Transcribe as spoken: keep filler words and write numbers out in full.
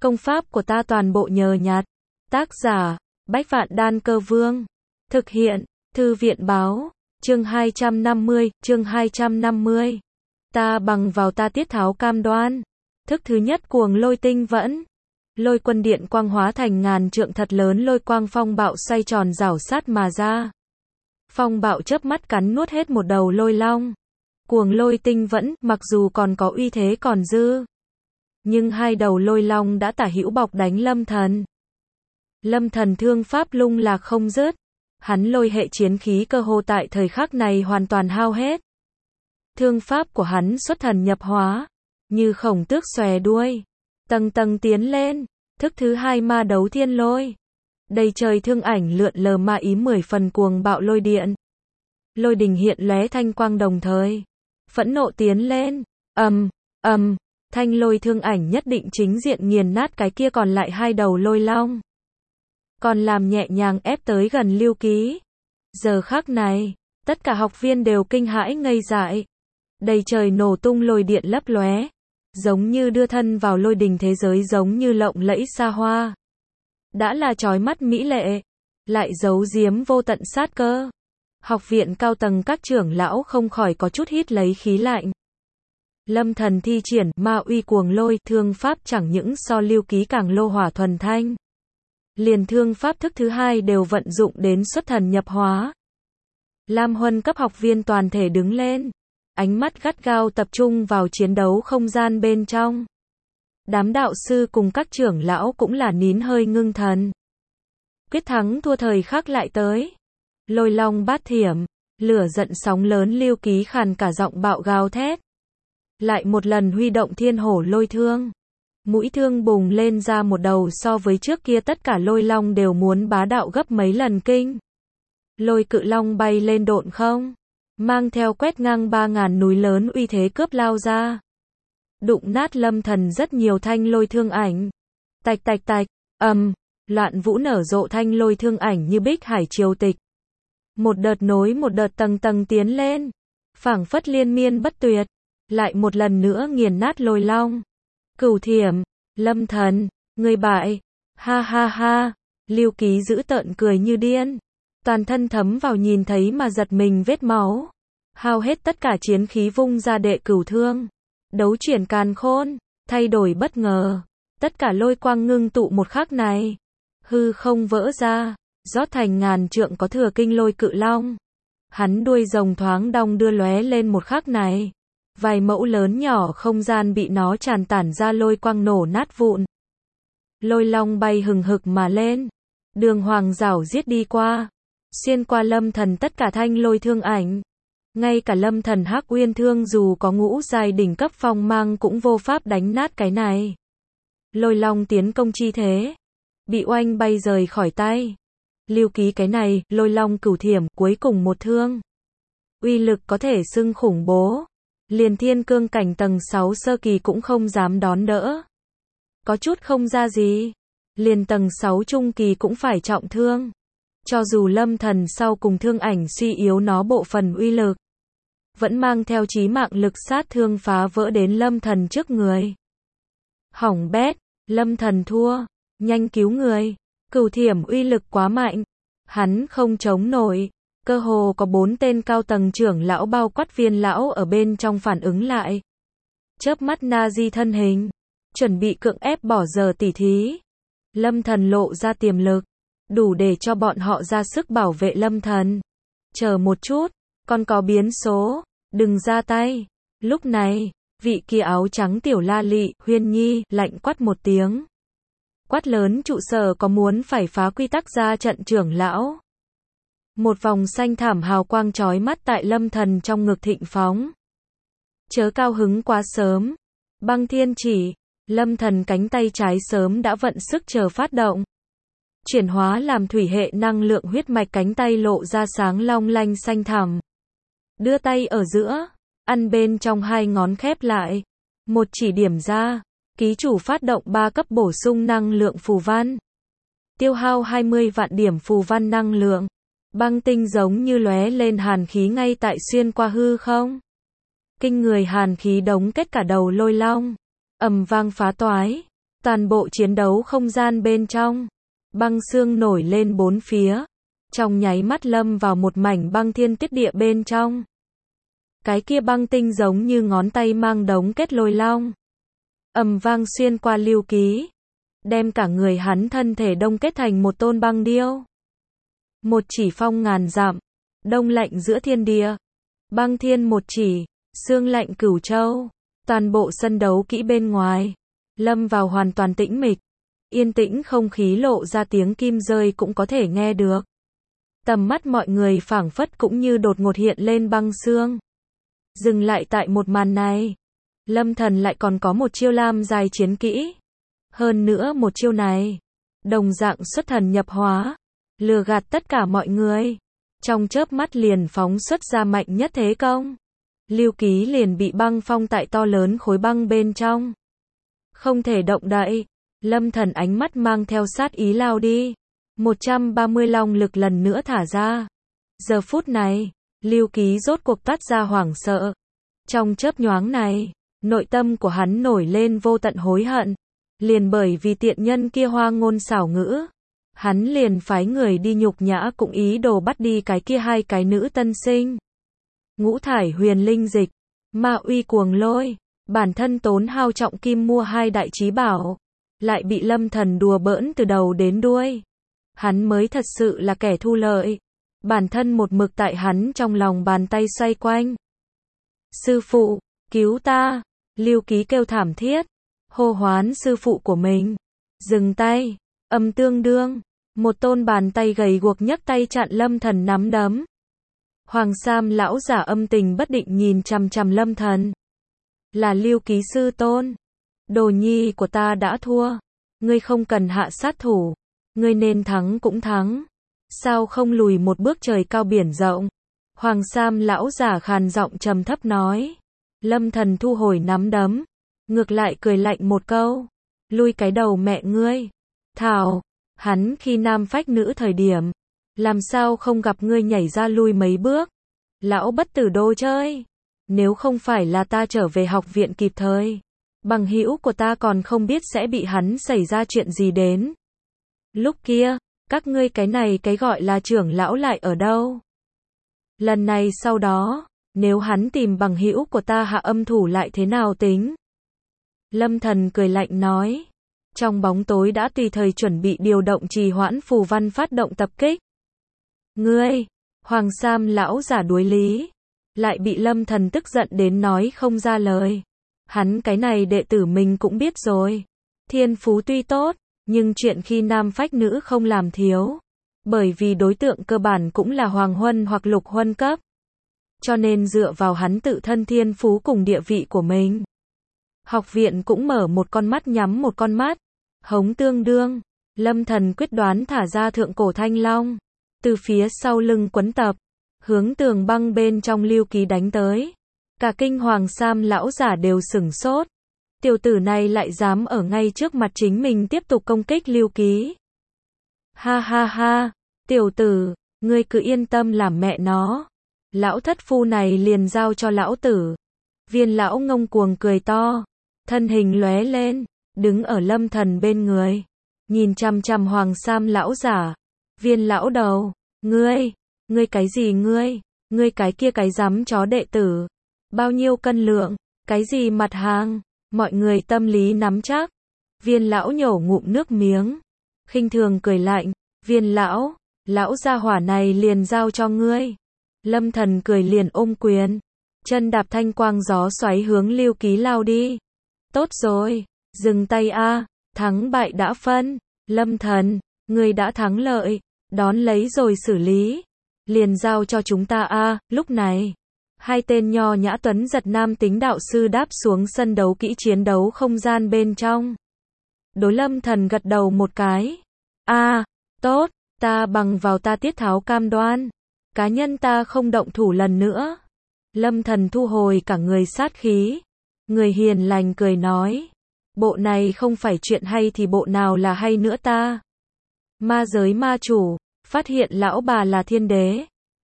Công pháp của ta toàn bộ nhờ nhặt. Tác giả, Bách Vạn Đan Cơ Vương. Thực hiện, Thư viện Báo. Chương hai trăm năm mươi, chương hai trăm năm mươi. Ta bằng vào ta tiết tháo cam đoan. Thức thứ nhất cuồng lôi tinh vẫn. Lôi quân điện quang hóa thành ngàn trượng thật lớn lôi quang phong bạo xoay tròn rảo sát mà ra. Phong bạo chớp mắt cắn nuốt hết một đầu lôi long. Cuồng lôi tinh vẫn, mặc dù còn có uy thế còn dư. Nhưng hai đầu lôi long đã tả hữu bọc đánh Lâm Thần. Lâm Thần thương pháp lung lạc không dứt. Hắn lôi hệ chiến khí cơ hồ tại thời khắc này hoàn toàn hao hết. Thương pháp của hắn xuất thần nhập hóa. Như khổng tước xòe đuôi. Tầng tầng tiến lên. Thức thứ hai ma đấu thiên lôi. Đầy trời thương ảnh lượn lờ ma ý mười phần cuồng bạo lôi điện. Lôi đình hiện lóe thanh quang đồng thời. Phẫn nộ tiến lên. Ầm, ầm, thanh lôi thương ảnh nhất định chính diện nghiền nát cái kia còn lại hai đầu lôi long. Còn làm nhẹ nhàng ép tới gần Lưu Ký. Giờ khắc này, tất cả học viên đều kinh hãi ngây dại. Đầy trời nổ tung lôi điện lấp lóe, giống như đưa thân vào lôi đình thế giới giống như lộng lẫy xa hoa. Đã là chói mắt mỹ lệ, lại giấu giếm vô tận sát cơ. Học viện cao tầng các trưởng lão không khỏi có chút hít lấy khí lạnh. Lâm Thần thi triển ma uy cuồng lôi thương pháp chẳng những so Lưu Ký càng lô hỏa thuần thanh. Liền thương pháp thức thứ hai đều vận dụng đến xuất thần nhập hóa. Lam Huân cấp học viên toàn thể đứng lên. Ánh mắt gắt gao tập trung vào chiến đấu không gian bên trong. Đám đạo sư cùng các trưởng lão cũng là nín hơi ngưng thần. Quyết thắng thua thời khắc lại tới. Lôi long bát thiểm, lửa giận sóng lớn Lưu Ký khàn cả giọng bạo gào thét. Lại một lần huy động thiên hổ lôi thương. Mũi thương bùng lên ra một đầu so với trước kia tất cả lôi long đều muốn bá đạo gấp mấy lần kinh. Lôi cự long bay lên độn không. Mang theo quét ngang ba ngàn núi lớn uy thế cướp lao ra. Đụng nát Lâm Thần rất nhiều thanh lôi thương ảnh. Tạch tạch tạch, ầm, loạn vũ nở rộ thanh lôi thương ảnh như bích hải triều tịch. Một đợt nối một đợt tầng tầng tiến lên. Phảng phất liên miên bất tuyệt. Lại một lần nữa nghiền nát lôi long. Cửu thiểm, Lâm Thần, người bại. Ha ha ha, Lưu Ký giữ tợn cười như điên. Toàn thân thấm vào nhìn thấy mà giật mình vết máu. Hao hết tất cả chiến khí vung ra đệ cửu thương. Đấu chuyển càn khôn, thay đổi bất ngờ. Tất cả lôi quang ngưng tụ một khắc này. Hư không vỡ ra, rót thành ngàn trượng có thừa kinh lôi cự long. Hắn đuôi rồng thoáng đong đưa lóe lên một khắc này. Vài mẫu lớn nhỏ không gian bị nó tràn tản ra lôi quang nổ nát vụn. Lôi long bay hừng hực mà lên. Đường hoàng rảo giết đi qua. Xuyên qua Lâm Thần tất cả thanh lôi thương ảnh. Ngay cả Lâm Thần Hắc Uyên thương dù có ngũ giai đỉnh cấp phong mang cũng vô pháp đánh nát cái này. Lôi long tiến công chi thế. Bị oanh bay rời khỏi tay. Lưu Ký cái này, lôi long cửu thiểm, cuối cùng một thương. Uy lực có thể xưng khủng bố. Liền thiên cương cảnh tầng sáu sơ kỳ cũng không dám đón đỡ. Có chút không ra gì. Liền tầng sáu trung kỳ cũng phải trọng thương. Cho dù Lâm Thần sau cùng thương ảnh suy yếu nó bộ phần uy lực. Vẫn mang theo chí mạng lực sát thương phá vỡ đến Lâm Thần trước người. Hỏng bét, Lâm Thần thua. Nhanh cứu người. Cửu thiểm uy lực quá mạnh. Hắn không chống nổi. Cơ hồ có bốn tên cao tầng trưởng lão bao quát Viên lão ở bên trong phản ứng lại. Chớp mắt na di thân hình. Chuẩn bị cưỡng ép bỏ giờ tỉ thí. Lâm Thần lộ ra tiềm lực. Đủ để cho bọn họ ra sức bảo vệ Lâm Thần. Chờ một chút. Còn có biến số. Đừng ra tay. Lúc này, vị kia áo trắng tiểu la lị, Huyên Nhi, lạnh quát một tiếng. Quát lớn trụ sở có muốn phải phá quy tắc ra trận trưởng lão. Một vòng xanh thảm hào quang chói mắt tại Lâm Thần trong ngực thịnh phóng. Chớ cao hứng quá sớm. Băng thiên chỉ. Lâm Thần cánh tay trái sớm đã vận sức chờ phát động. Chuyển hóa làm thủy hệ năng lượng huyết mạch cánh tay lộ ra sáng long lanh xanh thẳm. Đưa tay ở giữa. Ăn bên trong hai ngón khép lại. Một chỉ điểm ra. Ký chủ phát động ba cấp bổ sung năng lượng phù văn. Tiêu hao hai mươi vạn điểm phù văn năng lượng. Băng tinh giống như lóe lên hàn khí ngay tại xuyên qua hư không. Kinh người hàn khí đống kết cả đầu lôi long. Ầm vang phá toái. Toàn bộ chiến đấu không gian bên trong, băng xương nổi lên bốn phía, trong nháy mắt lâm vào một mảnh băng thiên tuyết địa bên trong. Cái kia băng tinh giống như ngón tay mang đống kết lôi long, ầm vang xuyên qua Lưu Ký, đem cả người hắn thân thể đông kết thành một tôn băng điêu. Một chỉ phong ngàn dặm, đông lạnh giữa thiên địa, băng thiên một chỉ, xương lạnh cửu châu. Toàn bộ sân đấu kỹ bên ngoài lâm vào hoàn toàn tĩnh mịch, yên tĩnh không khí lộ ra tiếng kim rơi cũng có thể nghe được. Tầm mắt mọi người phảng phất cũng như đột ngột hiện lên băng xương. Dừng lại tại một màn này, Lâm Thần lại còn có một chiêu lam dài chiến kỹ. Hơn nữa một chiêu này, đồng dạng xuất thần nhập hóa, lừa gạt tất cả mọi người. Trong chớp mắt liền phóng xuất ra mạnh nhất thế công. Lưu Ký liền bị băng phong tại to lớn khối băng bên trong. Không thể động đậy, Lâm Thần ánh mắt mang theo sát ý lao đi. một trăm ba mươi long lực lần nữa thả ra. Giờ phút này, Lưu Ký rốt cuộc toát ra hoảng sợ. Trong chớp nhoáng này, nội tâm của hắn nổi lên vô tận hối hận. Liền bởi vì tiện nhân kia hoa ngôn xảo ngữ, hắn liền phái người đi nhục nhã cũng ý đồ bắt đi cái kia hai cái nữ tân sinh. Ngũ thải huyền linh dịch, ma uy cuồng lôi, bản thân tốn hao trọng kim mua hai đại chí bảo, lại bị Lâm Thần đùa bỡn từ đầu đến đuôi. Hắn mới thật sự là kẻ thu lợi. Bản thân một mực tại hắn trong lòng bàn tay xoay quanh. Sư phụ, cứu ta! Lưu Ký kêu thảm thiết, hô hoán sư phụ của mình. Dừng tay, âm tương đương, một tôn bàn tay gầy guộc nhấc tay chặn Lâm Thần nắm đấm. Hoàng Sam lão giả âm tình bất định nhìn chằm chằm Lâm Thần. Là Lưu Ký sư tôn. Đồ nhi của ta đã thua. Ngươi không cần hạ sát thủ. Ngươi nên thắng cũng thắng. Sao không lùi một bước trời cao biển rộng? Hoàng Sam lão giả khàn giọng trầm thấp nói. Lâm Thần thu hồi nắm đấm. Ngược lại cười lạnh một câu. Lui cái đầu mẹ ngươi. Thảo, hắn khi nam phách nữ thời điểm. Làm sao không gặp ngươi nhảy ra lui mấy bước? Lão bất tử đồ chơi. Nếu không phải là ta trở về học viện kịp thời, bằng hữu của ta còn không biết sẽ bị hắn xảy ra chuyện gì đến. Lúc kia, các ngươi cái này cái gọi là trưởng lão lại ở đâu? Lần này sau đó, nếu hắn tìm bằng hữu của ta hạ âm thủ lại thế nào tính? Lâm Thần cười lạnh nói. Trong bóng tối đã tùy thời chuẩn bị điều động trì hoãn phù văn phát động tập kích. Ngươi, Hoàng Sam lão giả đuối lý, lại bị Lâm Thần tức giận đến nói không ra lời. Hắn cái này đệ tử mình cũng biết rồi. Thiên phú tuy tốt, nhưng chuyện khi nam phách nữ không làm thiếu. Bởi vì đối tượng cơ bản cũng là hoàng huân hoặc lục huân cấp. Cho nên dựa vào hắn tự thân thiên phú cùng địa vị của mình. Học viện cũng mở một con mắt nhắm một con mắt. Hống tương đương, Lâm Thần quyết đoán thả ra thượng cổ thanh long. Từ phía sau lưng quấn tập, hướng tường băng bên trong Lưu Ký đánh tới. Cả kinh Hoàng Sam lão giả đều sửng sốt. Tiểu tử này lại dám ở ngay trước mặt chính mình tiếp tục công kích Lưu Ký. Ha ha ha, tiểu tử, ngươi cứ yên tâm làm mẹ nó. Lão thất phu này liền giao cho lão tử. Viên lão ngông cuồng cười to, thân hình lóe lên, đứng ở Lâm Thần bên người, nhìn chằm chằm Hoàng Sam lão giả. Viên lão đầu, ngươi, ngươi cái gì ngươi, ngươi cái kia cái dám chó đệ tử, bao nhiêu cân lượng, cái gì mặt hàng, mọi người tâm lý nắm chắc. Viên lão nhổ ngụm nước miếng, khinh thường cười lạnh, viên lão, lão gia hỏa này liền giao cho ngươi. Lâm Thần cười liền ôm quyền, chân đạp thanh quang gió xoáy hướng Lưu Ký lao đi. Tốt rồi, dừng tay a, thắng bại đã phân. Lâm Thần, ngươi đã thắng lợi, đón lấy rồi xử lý. Liền giao cho chúng ta a. Lúc này, hai tên nho nhã tuấn giật nam tính đạo sư đáp xuống sân đấu kỹ chiến đấu không gian bên trong. Đối Lâm Thần gật đầu một cái. A, tốt, ta bằng vào ta tiết tháo cam đoan. Cá nhân ta không động thủ lần nữa. Lâm Thần thu hồi cả người sát khí. Người hiền lành cười nói. Bộ này không phải chuyện hay thì bộ nào là hay nữa ta. Ma giới ma chủ, phát hiện lão bà là thiên đế.